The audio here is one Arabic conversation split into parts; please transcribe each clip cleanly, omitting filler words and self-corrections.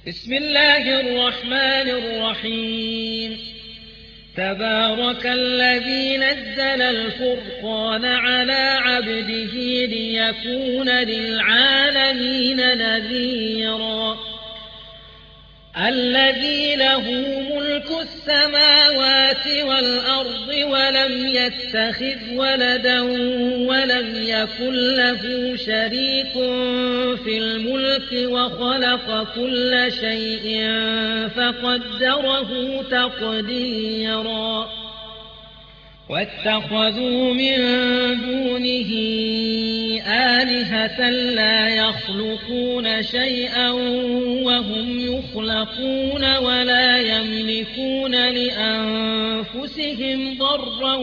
بسم الله الرحمن الرحيم. تبارك الذي نزل الفرقان على عبده ليكون للعالمين نذيرا. الذي له ملك السماوات والأرض ولم يتخذ ولدا ولم يكن له شريك في الملك وخلق كل شيء فقدره تقديرا. واتخذوا من دونه آلهة لا يخلقون شيئا وهم يخلقون ولا يملكون لأنفسهم ضرا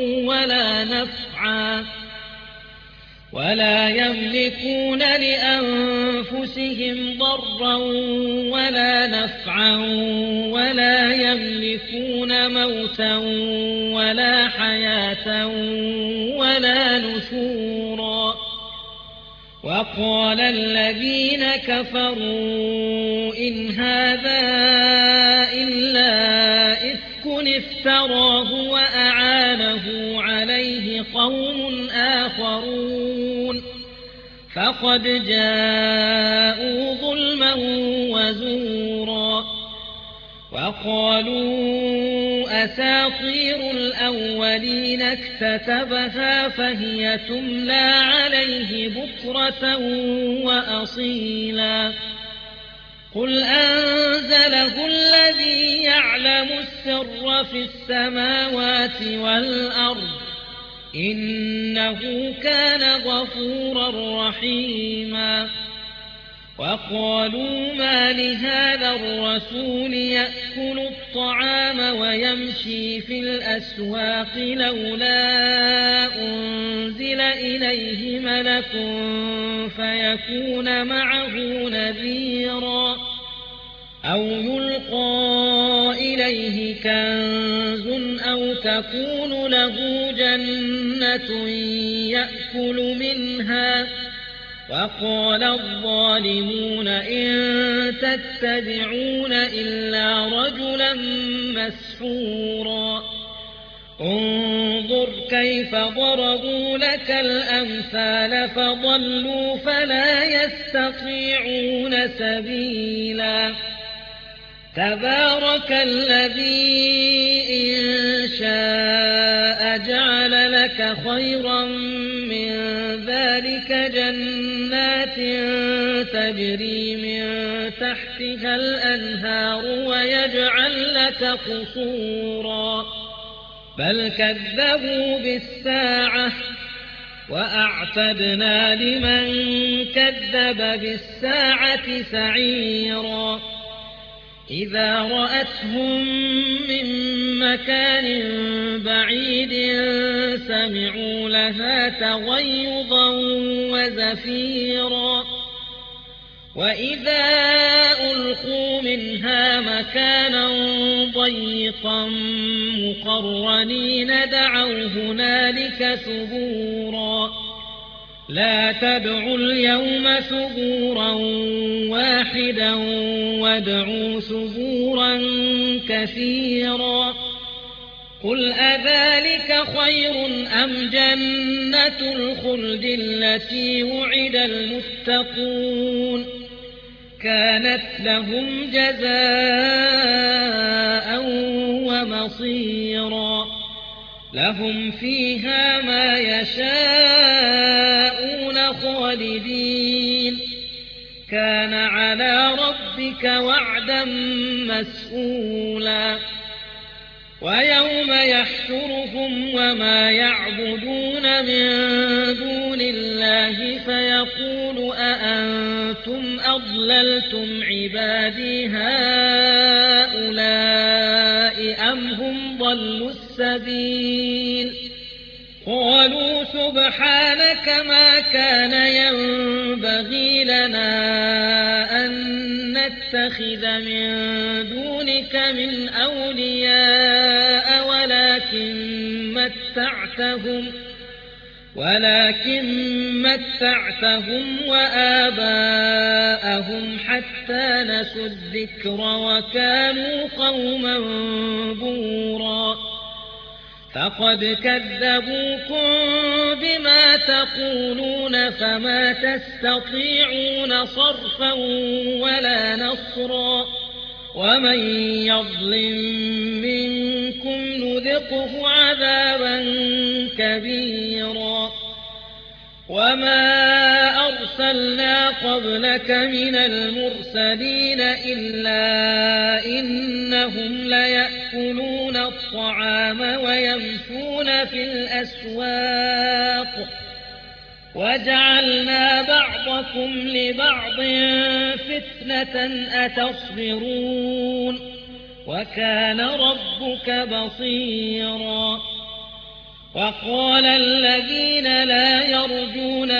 ولا نفعا ولا يملكون موتا ولا حياة ولا نشورا. وقال الذين كفروا إن هذا إلا إفك افتراه وأعانه عليه قوم آخرون فقد جاءوا ظلما وزورا. وقالوا أساطير الأولين اكتتبها فهي تملى عليه بكرة وأصيلا. قل أنزله الذي يعلم السر في السماوات والأرض إنه كان غفورا رحيما. وقالوا ما لهذا الرسول يأكل الطعام ويمشي في الأسواق لولا أنزل إليه ملك فيكون معه نذيرا أو يلقى إليه كنز أو تكون له جنة يأكل منها. وقال الظالمون إن تتبعون إلا رجلا مسحورا. انظر كيف ضربوا لك الأمثال فضلوا فلا يستطيعون سبيلا. تبارك الذي إن شاء جعل لك خيرا من ذلك جنات تجري من تحتها الأنهار ويجعل لك قصورا بل كذبوا بالساعة وأعتدنا لمن كذب بالساعة سعيرا. إذا رأتهم من مكان بعيد سمعوا لها تغيظا وزفيرا. وإذا ألقوا منها مكانا ضيقا مقرنين دعوا هنالك ثبورا. لا تدعوا اليوم ثبورا واحدا وادعوا ثبورا كثيرا. قل أذلك خير أم جنة الخلد التي وعد المتقون كانت لهم جزاء ومصيرا. لهم فيها ما يشاءون خالدين كان على ربك وعدا مسئولا. ويوم يحشرهم وما يعبدون من دون الله فيقول أأنتم أضللتم عبادي هؤلاء أم هم ضلوا السبيل. قالوا سبحانك ما كان ينبغي لنا أن نتخذ من دونك من أولياء ولكن متعتهم وآباءهم حتى نسوا الذكر وكانوا قوما بورا فقد كذبوكم بما تقولون فما تستطيعون صرفا ولا نصرا ومن يظلم منكم نذقه عذابا كبيرا وما أرسلنا قبلك من المرسلين إلا إنهم ليأكلون الطعام ويمشون في الأسواق وجعلنا بعضكم لبعض فتنة أتصبرون وكان ربك بصيرا وقال الذين لا يرجون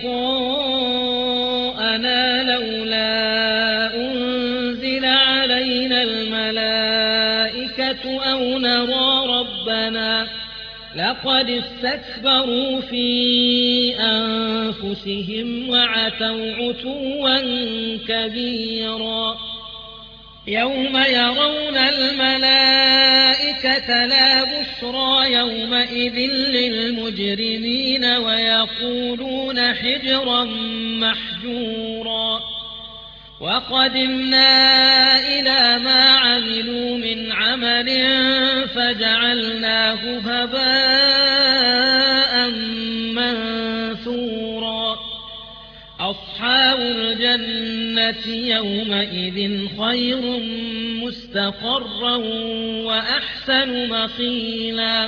لقاءنا لولا أنزل علينا الملائكة أو نرى ربنا لقد استكبروا في أنفسهم وعتوا عتوا كبيرا يوم يرون الملائكة لا بشرى يومئذ للمجرمين ويقولون حجرا محجورا وقدمنا إلى ما عملوا من عمل فجعلناه هباء منثورا أصحاب الجنة يومئذ خير مستقرا وأحسن مقيلا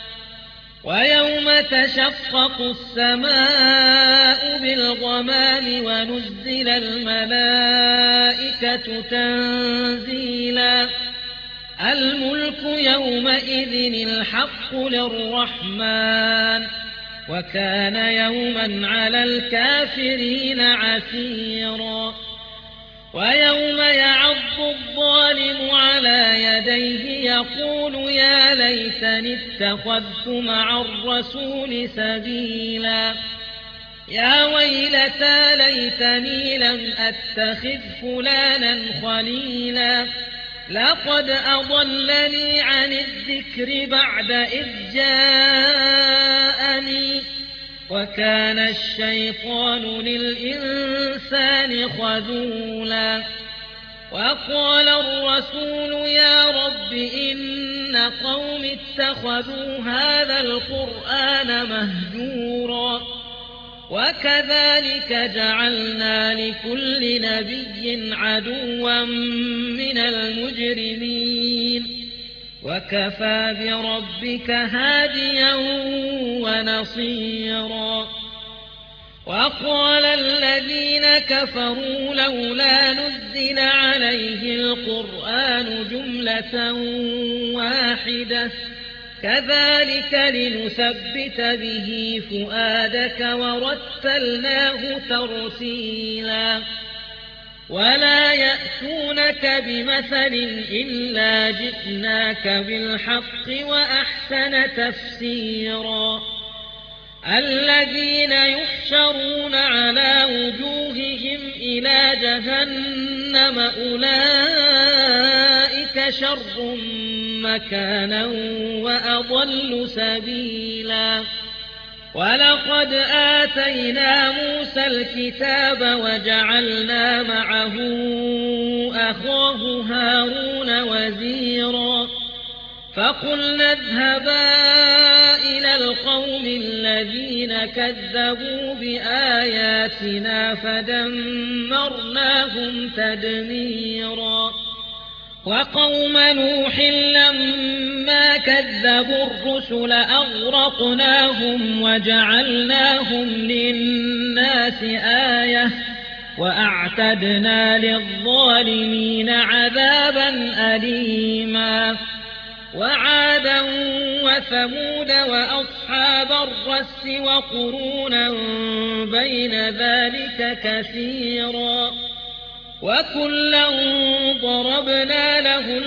ويوم تشقق السماء بالغمام ونزل الملائكة تنزيلا الملك يومئذ الحق للرحمن وكان يوما على الكافرين عسيرا ويوم يعض الظالم على يديه يقول يا ليتني اتخذت مع الرسول سبيلا يا ويلتى ليتني لم أتخذ فلانا خليلا لقد أضلني عن الذكر بعد إذ جاءني وكان الشيطان للإنسان خذولا وقال الرسول يا رب إن قوم اتخذوا هذا القرآن مهجورا وكذلك جعلنا لكل نبي عدوا من المجرمين وكفى بربك هاديا ونصيرا وقال الذين كفروا لولا نزل عليه القرآن جملة واحدة كذلك لنثبت به فؤادك ورتلناه ترتيلا ولا يأتونك بمثل إلا جئناك بالحق وأحسن تفسيرا الذين يحشرون على وجوههم إلى جهنم أولئك شر مكانا وأضل سبيلا ولقد آتينا موسى الكتاب وجعلنا معه أخاه هارون وزيرا فقلنا اذهبا إلى القوم الذين كذبوا بآياتنا فدمرناهم تدميرا وقوم نوح لما كذبوا الرسل أغرقناهم وجعلناهم للناس آية وأعتدنا للظالمين عذابا أليما وعادا وثمود وأصحاب الرس وقرونا بين ذلك كثيرا وكلا ضربنا له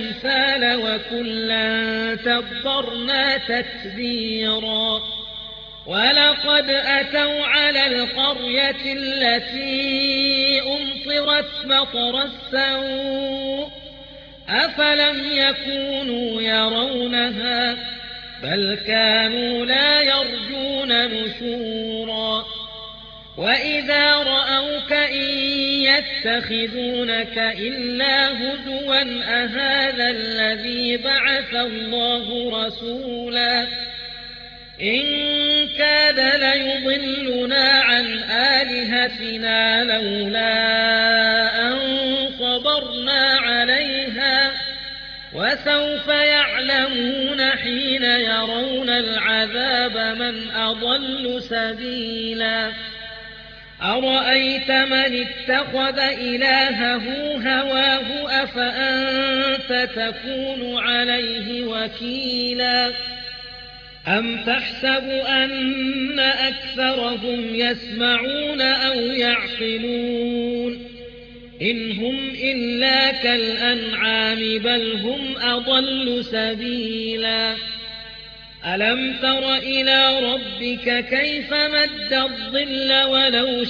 الأمثال وكلا تبرنا تتبيرا ولقد أتوا على القرية التي أمطرت مطر السوء أفلم يكونوا يرونها بل كانوا لا يرجون نشورا وإذا رأوك إن يتخذونك إلا هزوا أهذا الذي بعث الله رسولا إن كاد ليضلنا عن آلهتنا لولا أن صبرنا عليها وسوف يعلمون حين يرون العذاب من أضل سبيلا أرأيت من اتخذ إلهه هواه أفأنت تكون عليه وكيلا أم تحسب أن أكثرهم يسمعون أو يعقلون إن هم إلا كالأنعام بل هم أضل سبيلا ألم تر إلى ربك كيف مد الظل ولو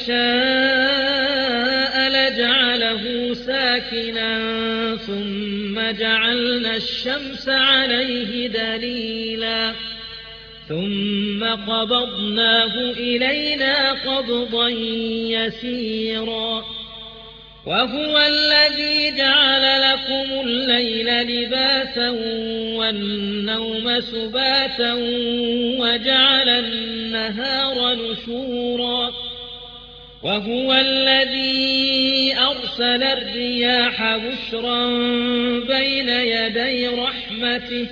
شاء لجعله ساكنا ثم جعلنا الشمس عليه دليلا ثم قبضناه إلينا قبضا يسيرا وهو الذي جعل لكم الليل لباسا والنوم سباتا وجعل النهار نشورا وهو الذي أرسل الرياح بشرا بين يدي رحمته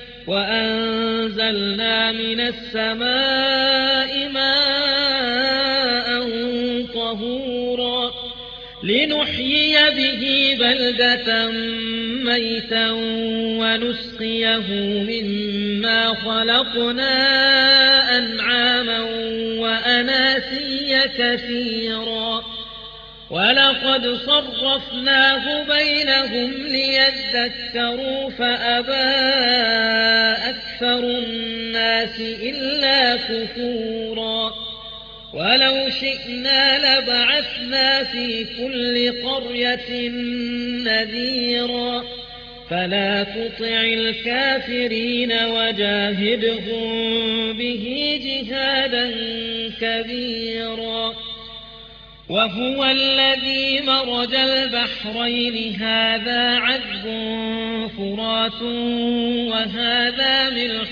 وأنزلنا من السماء ماء طهورا لنحيي به بلدة ميتا ونسقيه مما خلقنا أنعاما وأناسيا كثيرا ولقد صرفناه بينهم ليذكروا فأبى أكثر الناس إلا كفورا ولو شئنا لبعثنا في كل قرية نذيرا فلا تطع الكافرين وجاهدهم به جهادا كبيرا وهو الذي مرج البحرين هذا عذب فرات وهذا ملح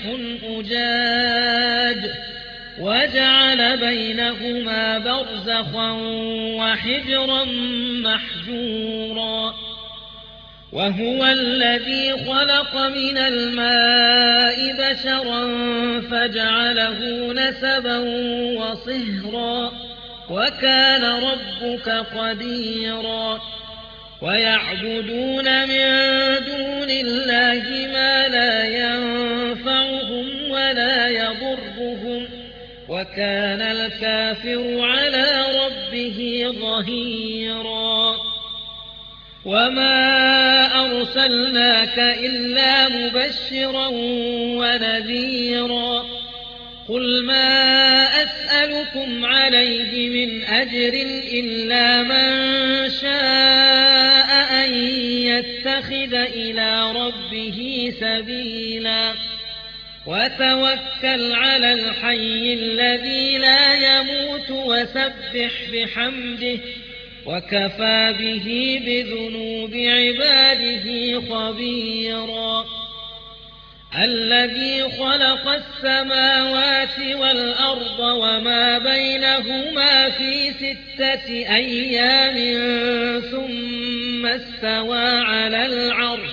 أجاج وجعل بينهما برزخا وحجرا محجورا وهو الذي خلق من الماء بشرا فجعله نسبا وصهرا وكان ربك قديرا ويعبدون من دون الله ما لا ينفعهم ولا يضرهم وكان الكافر على ربه ظهيرا وما أرسلناك إلا مبشرا ونذيرا قل ما أسألكم عليه من أجر إلا من شاء أن يتخذ إلى ربه سبيلا وتوكل على الحي الذي لا يموت وسبح بحمده وكفى به بذنوب عباده خبيرا الذي خلق السماوات والأرض وما بينهما في 6 أيام ثم استوى على العرش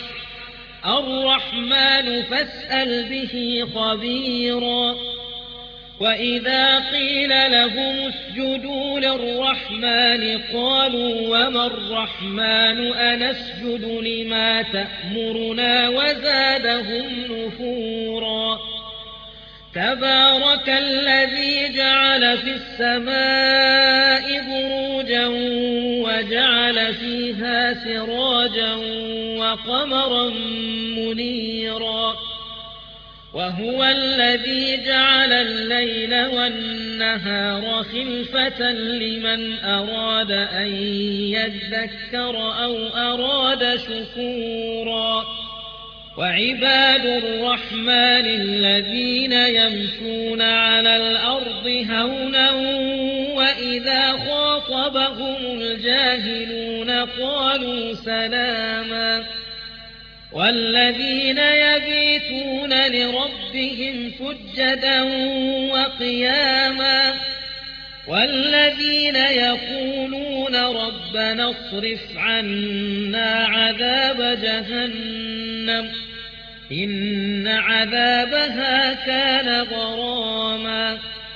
الرحمن فاسأل به خبيرا وإذا قيل لهم اسجدوا للرحمن قالوا وما الرحمن أنسجد لما تأمرنا وزادهم نفورا تبارك الذي جعل في السماء بروجا وجعل فيها سراجا وقمرا منيرا وهو الذي جعل الليل والنهار خلفة لمن أراد أن يذكر أو أراد شكورا وعباد الرحمن الذين يمشون على الأرض هونا وإذا خاطبهم الجاهلون قالوا سلاما والذين يبيتون لربهم سجدا وقياما والذين يقولون ربنا اصرف عنا عذاب جهنم إن عذابها كان غراما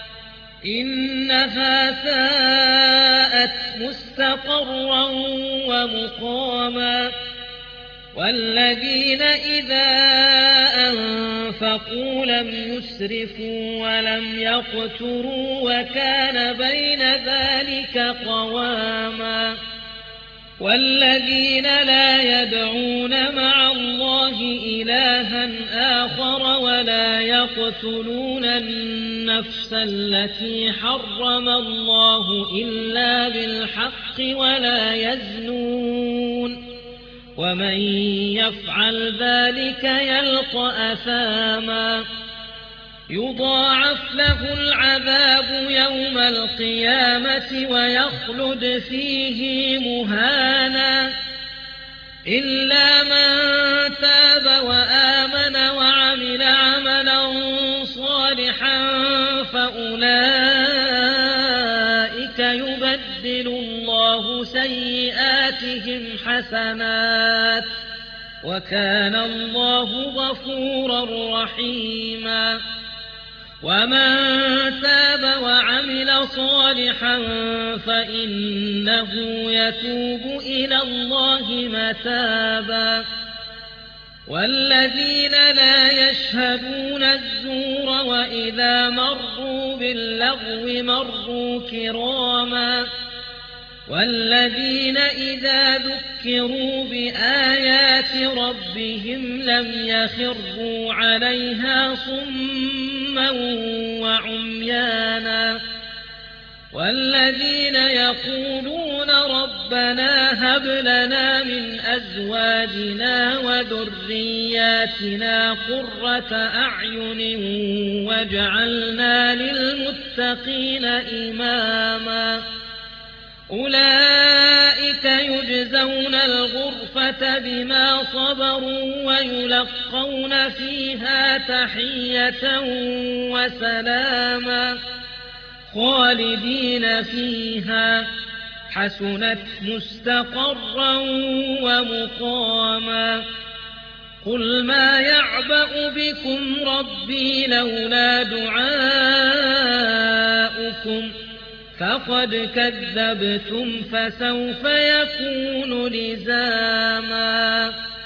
إنها ساءت مستقرا ومقاما والذين إذا أنفقوا لم يسرفوا ولم يقتروا وكان بين ذلك قواما والذين لا يدعون مع الله إلها آخر ولا يقتلون النفس التي حرم الله إلا بالحق ولا يزنون ومن يفعل ذلك يلقى أثاما يضاعف له العذاب يوم القيامة ويخلد فيه مهانا إلا من تاب وآمن وعمل عملا صالحا فأولئك يبدل الله سيئاتهم حسنات وكان الله غفورا رحيما ومن تاب وعمل صالحا فإنه يتوب إلى الله متابا والذين لا يشهدون الزور وإذا مروا باللغو مروا كراما والذين إذا ذكروا بآيات ربهم لم يخروا عليها صما وعميانا والذين يقولون ربنا هب لنا من أزواجنا وذرياتنا قرة أعين واجعلنا للمتقين إماما أولئك يجزون الغرفة بما صبروا ويلقون فيها تحية وسلاما خالدين فيها حسنت مستقرا ومقاما قل ما يعبأ بكم ربي لولا دعاؤكم فقد كذبتم فسوف يكون لزاما